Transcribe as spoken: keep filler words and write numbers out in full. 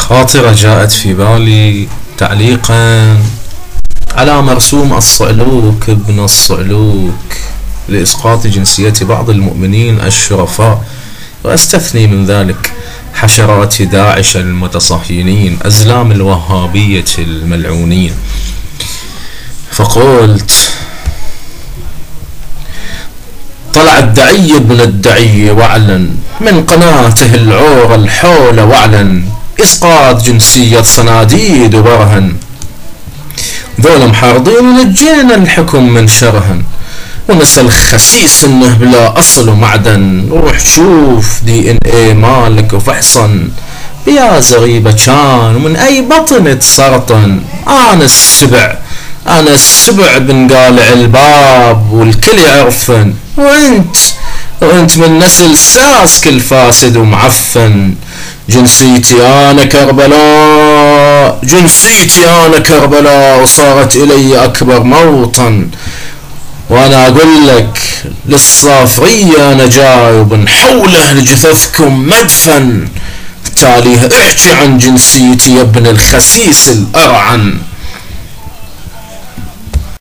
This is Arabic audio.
خاطرة جاءت في بالي تعليقا على مرسوم الصعلوك ابن الصعلوك لإسقاط جنسية بعض المؤمنين الشرفاء، وأستثني من ذلك حشرات داعش المتصهينين أزلام الوهابية الملعونين. فقلت: طلع الدعي ابن الدعي واعلن من قناته العور الحول واعلن إسقاط جنسية صناديد وبرهن، ذولا محارضين ونجينا الحكم من شرهن، ونسى الخسيس انه بلا اصل ومعدن، وروح شوف دي ان ايه مالك وفحصن بيا زغيبة كان ومن اي بطن تسرطن. انا السبع انا السبع بن قالع الباب والكل يعرفن، وانت وانت من نسل ساسك الفاسد ومعفن. جنسيتي انا كربلاء جنسيتي انا كربلاء وصارت الي اكبر موطن، وانا اقول لك للصافرية انا جاي وبنحوله لجثثكم مدفن. تاليه احكي عن جنسيتي يا ابن الخسيس الارعن.